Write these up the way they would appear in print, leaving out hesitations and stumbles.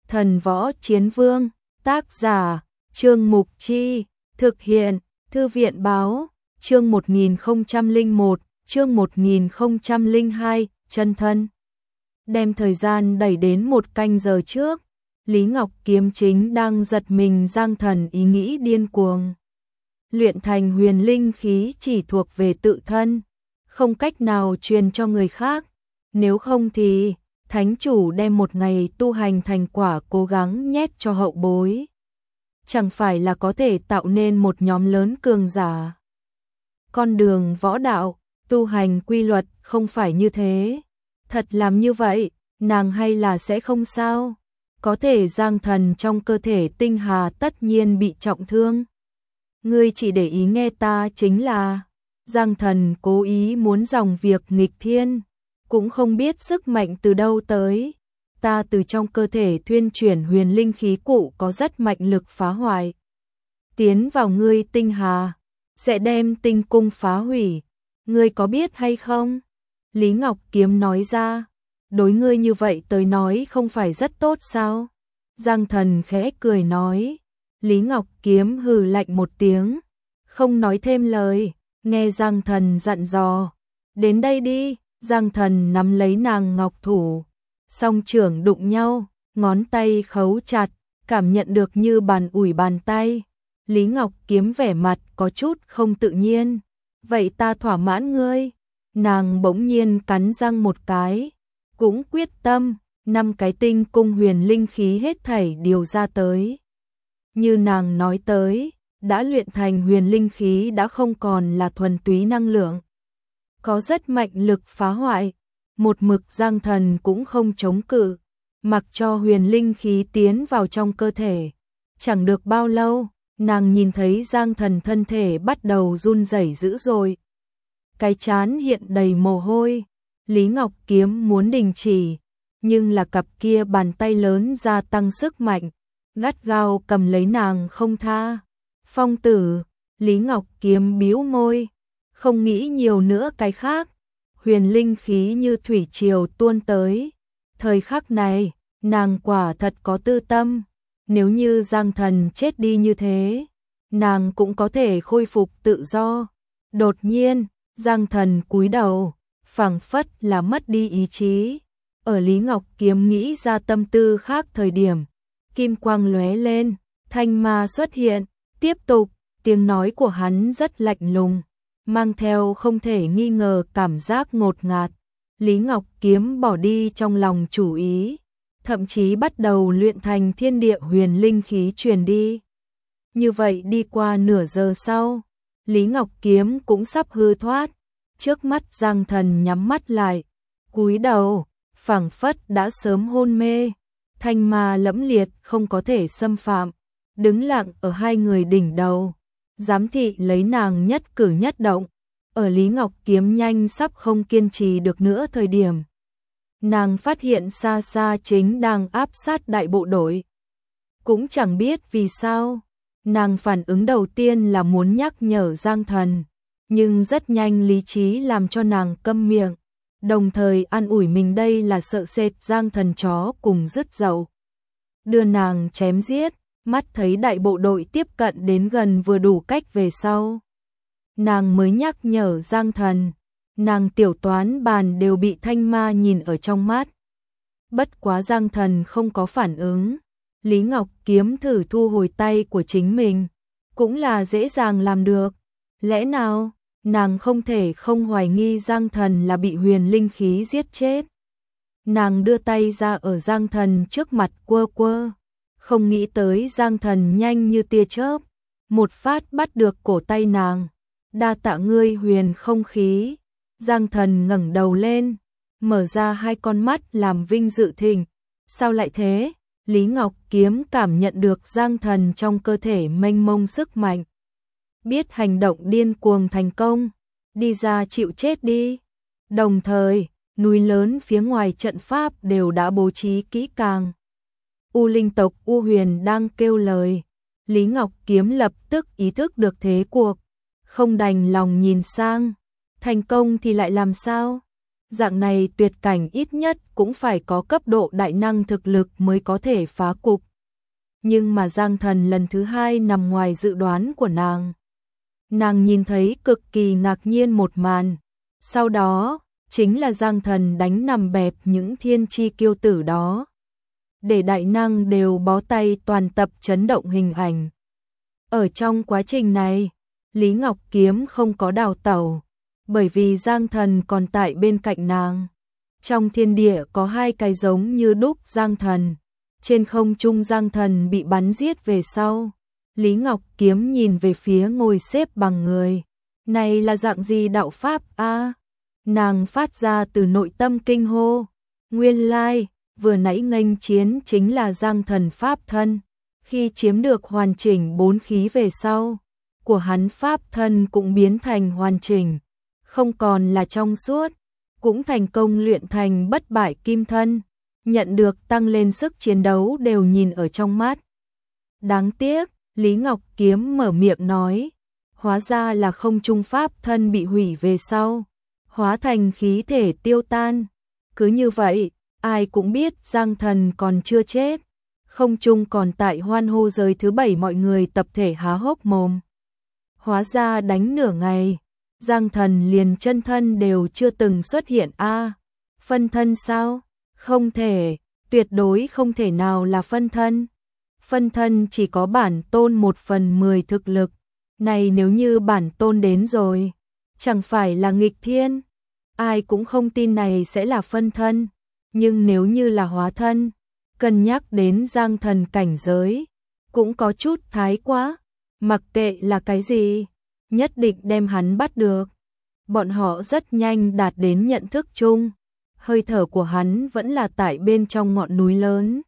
Thần Võ Chiến Vương, tác giả, Trương Mục Chi, thực hiện, Thư viện Báo, chương 1001, chương 1002, chân thân. Đem thời gian đẩy đến 1 canh giờ trước, Lý Ngọc Kiếm chính đang giật mình Giang Thần ý nghĩ điên cuồng. Luyện thành huyền linh khí chỉ thuộc về tự thân, không cách nào truyền cho người khác, nếu không thì thánh chủ đem một ngày tu hành thành quả cố gắng nhét cho hậu bối. Chẳng phải là có thể tạo nên một nhóm lớn cường giả. Con đường võ đạo, tu hành quy luật không phải như thế. Thật làm như vậy, nàng hay là sẽ không sao. Có thể Giang Thần trong cơ thể tinh hà tất nhiên bị trọng thương. Ngươi chỉ để ý nghe ta chính là Giang Thần cố ý muốn dòng việc nghịch thiên, cũng không biết sức mạnh từ đâu tới. Ta từ trong cơ thể thuyên chuyển huyền linh khí cụ có rất mạnh lực phá hoại. Tiến vào ngươi tinh hà, sẽ đem tinh cung phá hủy. Ngươi có biết hay không? Lý Ngọc Kiếm nói ra, đối ngươi như vậy tới nói không phải rất tốt sao? Giang Thần khẽ cười nói. Lý Ngọc Kiếm hừ lạnh một tiếng, không nói thêm lời, nghe Giang Thần dặn dò. Đến đây đi, Giang Thần nắm lấy nàng ngọc thủ, song trưởng đụng nhau, ngón tay khấu chặt, cảm nhận được như bàn ủi bàn tay. Lý Ngọc Kiếm vẻ mặt có chút không tự nhiên. Vậy ta thỏa mãn ngươi. Nàng bỗng nhiên cắn răng một cái, cũng quyết tâm, 5 cái tinh cung huyền linh khí hết thảy điều ra tới. Như nàng nói tới, đã luyện thành huyền linh khí đã không còn là thuần túy năng lượng. Có rất mạnh lực phá hoại, một mực Giang Thần cũng không chống cự, mặc cho huyền linh khí tiến vào trong cơ thể. Chẳng được bao lâu, nàng nhìn thấy Giang Thần thân thể bắt đầu run rẩy dữ dội. Cái trán hiện đầy mồ hôi, Lý Ngọc Kiếm muốn đình chỉ, nhưng là cặp kia bàn tay lớn gia tăng sức mạnh, gắt gao cầm lấy nàng không tha. Phong tử, Lý Ngọc Kiếm bĩu môi, không nghĩ nhiều nữa cái khác. Huyền linh khí như thủy triều tuôn tới. Thời khắc này, nàng quả thật có tư tâm. Nếu như Giang Thần chết đi như thế, nàng cũng có thể khôi phục tự do. Đột nhiên, Giang Thần cúi đầu, phảng phất là mất đi ý chí. Ở Lý Ngọc Kiếm nghĩ ra tâm tư khác thời điểm, kim quang lóe lên, thanh ma xuất hiện, tiếp tục, tiếng nói của hắn rất lạnh lùng, mang theo không thể nghi ngờ cảm giác ngột ngạt. Lý Ngọc Kiếm bỏ đi trong lòng chủ ý, thậm chí bắt đầu luyện thành thiên địa huyền linh khí truyền đi. Như vậy đi qua nửa giờ sau, Lý Ngọc Kiếm cũng sắp hư thoát, trước mắt Giang Thần nhắm mắt lại, cúi đầu, phảng phất đã sớm hôn mê, thanh ma lẫm liệt không có thể xâm phạm, đứng lặng ở hai người đỉnh đầu, giám thị lấy nàng nhất cử nhất động. Ở Lý Ngọc Kiếm nhanh sắp không kiên trì được nữa thời điểm, nàng phát hiện xa xa chính đang áp sát đại bộ đội. Cũng chẳng biết vì sao, nàng phản ứng đầu tiên là muốn nhắc nhở Giang Thần, nhưng rất nhanh lý trí làm cho nàng câm miệng, đồng thời an ủi mình đây là sợ sệt Giang Thần chó cùng rứt dậu. Đưa nàng chém giết, mắt thấy đại bộ đội tiếp cận đến gần vừa đủ cách về sau. Nàng mới nhắc nhở Giang Thần, nàng tiểu toán bàn đều bị thanh ma nhìn ở trong mắt. Bất quá Giang Thần không có phản ứng, Lý Ngọc Kiếm thử thu hồi tay của chính mình, cũng là dễ dàng làm được. Lẽ nào, nàng không thể không hoài nghi Giang Thần là bị huyền linh khí giết chết. Nàng đưa tay ra ở Giang Thần trước mặt quơ quơ, không nghĩ tới Giang Thần nhanh như tia chớp, một phát bắt được cổ tay nàng. Đa tạ ngươi huyền không khí. Giang Thần ngẩng đầu lên, mở ra hai con mắt làm vinh dự thỉnh. Sao lại thế? Lý Ngọc Kiếm cảm nhận được Giang Thần trong cơ thể mênh mông sức mạnh. Biết hành động điên cuồng thành công, đi ra chịu chết đi. Đồng thời, núi lớn phía ngoài trận pháp đều đã bố trí kỹ càng. U linh tộc U Huyền đang kêu lời. Lý Ngọc Kiếm lập tức ý thức được thế cuộc, không đành lòng nhìn sang. Thành công thì lại làm sao? Dạng này tuyệt cảnh ít nhất cũng phải có cấp độ đại năng thực lực mới có thể phá cục. Nhưng mà Giang Thần lần thứ hai nằm ngoài dự đoán của nàng. Nàng nhìn thấy cực kỳ ngạc nhiên một màn. Sau đó, chính là Giang Thần đánh nằm bẹp những thiên chi kiêu tử đó. Để đại năng đều bó tay toàn tập chấn động hình ảnh. Ở trong quá trình này, Lý Ngọc Kiếm không có đào tẩu, bởi vì Giang Thần còn tại bên cạnh nàng. Trong thiên địa có hai cái giống như đúc Giang Thần. Trên không trung Giang Thần bị bắn giết về sau. Lý Ngọc Kiếm nhìn về phía ngồi xếp bằng người. Này là dạng gì đạo pháp a? Nàng phát ra từ nội tâm kinh hô. Nguyên lai, vừa nãy nghênh chiến chính là Giang Thần pháp thân. Khi chiếm được hoàn chỉnh 4 khí về sau, của hắn pháp thân cũng biến thành hoàn chỉnh, không còn là trong suốt, cũng thành công luyện thành bất bại kim thân, nhận được tăng lên sức chiến đấu đều nhìn ở trong mắt. Đáng tiếc, Lý Ngọc Kiếm mở miệng nói, hóa ra là không trung pháp thân bị hủy về sau, hóa thành khí thể tiêu tan. Cứ như vậy, ai cũng biết Giang Thần còn chưa chết. Không trung còn tại hoan hô giới thứ 7 mọi người tập thể há hốc mồm. Hóa ra đánh nửa ngày, Giang Thần liền chân thân đều chưa từng xuất hiện a. Phân thân sao? Không thể, tuyệt đối không thể nào là phân thân. Phân thân chỉ có bản tôn 1/10 thực lực. Này nếu như bản tôn đến rồi, chẳng phải là nghịch thiên. Ai cũng không tin này sẽ là phân thân. Nhưng nếu như là hóa thân, cân nhắc đến Giang Thần cảnh giới, cũng có chút thái quá. Mặc kệ là cái gì, nhất định đem hắn bắt được. Bọn họ rất nhanh đạt đến nhận thức chung. Hơi thở của hắn vẫn là tại bên trong ngọn núi lớn.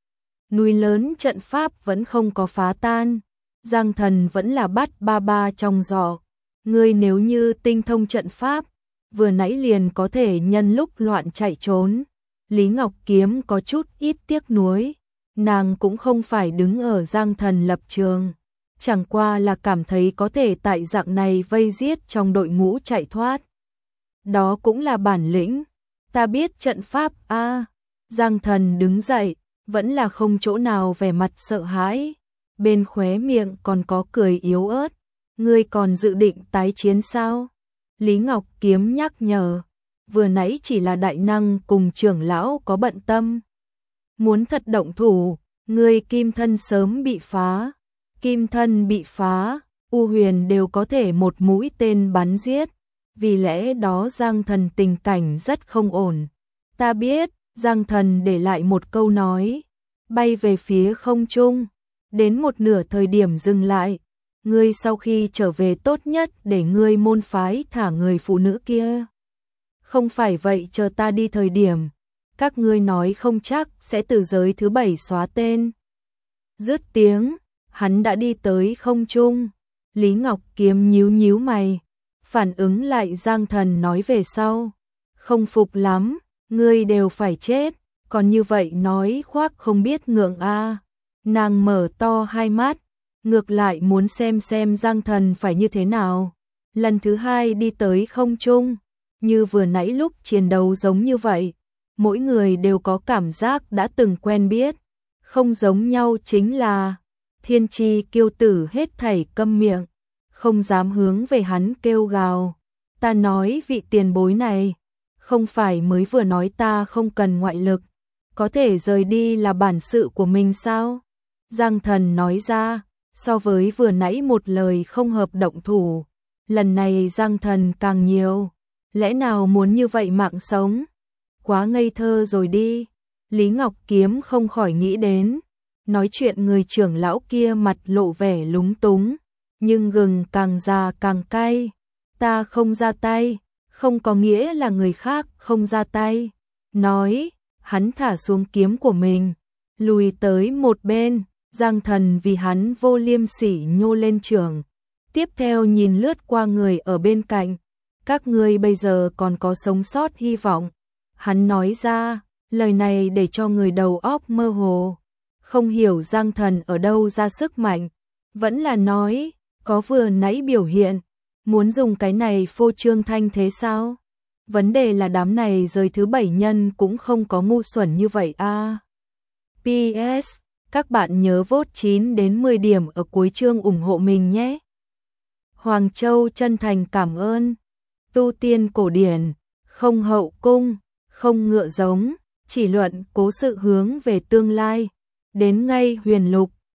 Núi lớn trận pháp vẫn không có phá tan. Giang Thần vẫn là bắt ba ba trong giỏ. Ngươi nếu như tinh thông trận pháp, vừa nãy liền có thể nhân lúc loạn chạy trốn. Lý Ngọc Kiếm có chút ít tiếc nuối. Nàng cũng không phải đứng ở Giang Thần lập trường. Chẳng qua là cảm thấy có thể tại dạng này vây giết trong đội ngũ chạy thoát. Đó cũng là bản lĩnh. Ta biết trận pháp a. Giang Thần đứng dậy, vẫn là không chỗ nào vẻ mặt sợ hãi. Bên khóe miệng còn có cười yếu ớt. Ngươi còn dự định tái chiến sao? Lý Ngọc Kiếm nhắc nhở. Vừa nãy chỉ là đại năng cùng trưởng lão có bận tâm. Muốn thật động thủ, ngươi kim thân sớm bị phá. Kim thân bị phá, U Huyền đều có thể một mũi tên bắn giết. Vì lẽ đó Giang Thần tình cảnh rất không ổn. Ta biết, Giang Thần để lại một câu nói. Bay về phía không trung. Đến một nửa thời điểm dừng lại. Ngươi sau khi trở về tốt nhất để ngươi môn phái thả người phụ nữ kia. Không phải vậy chờ ta đi thời điểm. Các ngươi nói không chắc sẽ từ giới thứ 7 xóa tên. Dứt tiếng, hắn đã đi tới không trung. Lý Ngọc Kiếm nhíu nhíu mày. Phản ứng lại Giang Thần nói về sau. Không phục lắm, ngươi đều phải chết. Còn như vậy nói khoác không biết ngượng a. Nàng mở to hai mắt. Ngược lại muốn xem Giang Thần phải như thế nào. Lần thứ hai đi tới không trung. Như vừa nãy lúc chiến đấu giống như vậy. Mỗi người đều có cảm giác đã từng quen biết. Không giống nhau chính là thiên chi kiêu tử hết thảy câm miệng. Không dám hướng về hắn kêu gào. Ta nói vị tiền bối này. Không phải mới vừa nói ta không cần ngoại lực. Có thể rời đi là bản sự của mình sao? Giang Thần nói ra. So với vừa nãy một lời không hợp động thủ. Lần này Giang Thần càng nhiều. Lẽ nào muốn như vậy mạng sống? Quá ngây thơ rồi đi. Lý Ngọc Kiếm không khỏi nghĩ đến. Nói chuyện người trưởng lão kia mặt lộ vẻ lúng túng. Nhưng gừng càng già càng cay. Ta không ra tay. Không có nghĩa là người khác không ra tay. Nói, hắn thả xuống kiếm của mình. Lùi tới một bên. Giang Thần vì hắn vô liêm sỉ nhô lên trường. Tiếp theo nhìn lướt qua người ở bên cạnh. Các ngươi bây giờ còn có sống sót hy vọng. Hắn nói ra, lời này để cho người đầu óc mơ hồ. Không hiểu Giang Thần ở đâu ra sức mạnh. Vẫn là nói, có vừa nãy biểu hiện. Muốn dùng cái này phô trương thanh thế sao? Vấn đề là đám này rời thứ 7 nhân cũng không có ngu xuẩn như vậy a. PS, các bạn nhớ vote 9 đến 10 điểm ở cuối chương ủng hộ mình nhé. Hoàng Châu chân thành cảm ơn. Tu tiên cổ điển, không hậu cung, không ngựa giống, chỉ luận cố sự hướng về tương lai. Đến ngay huyền lục,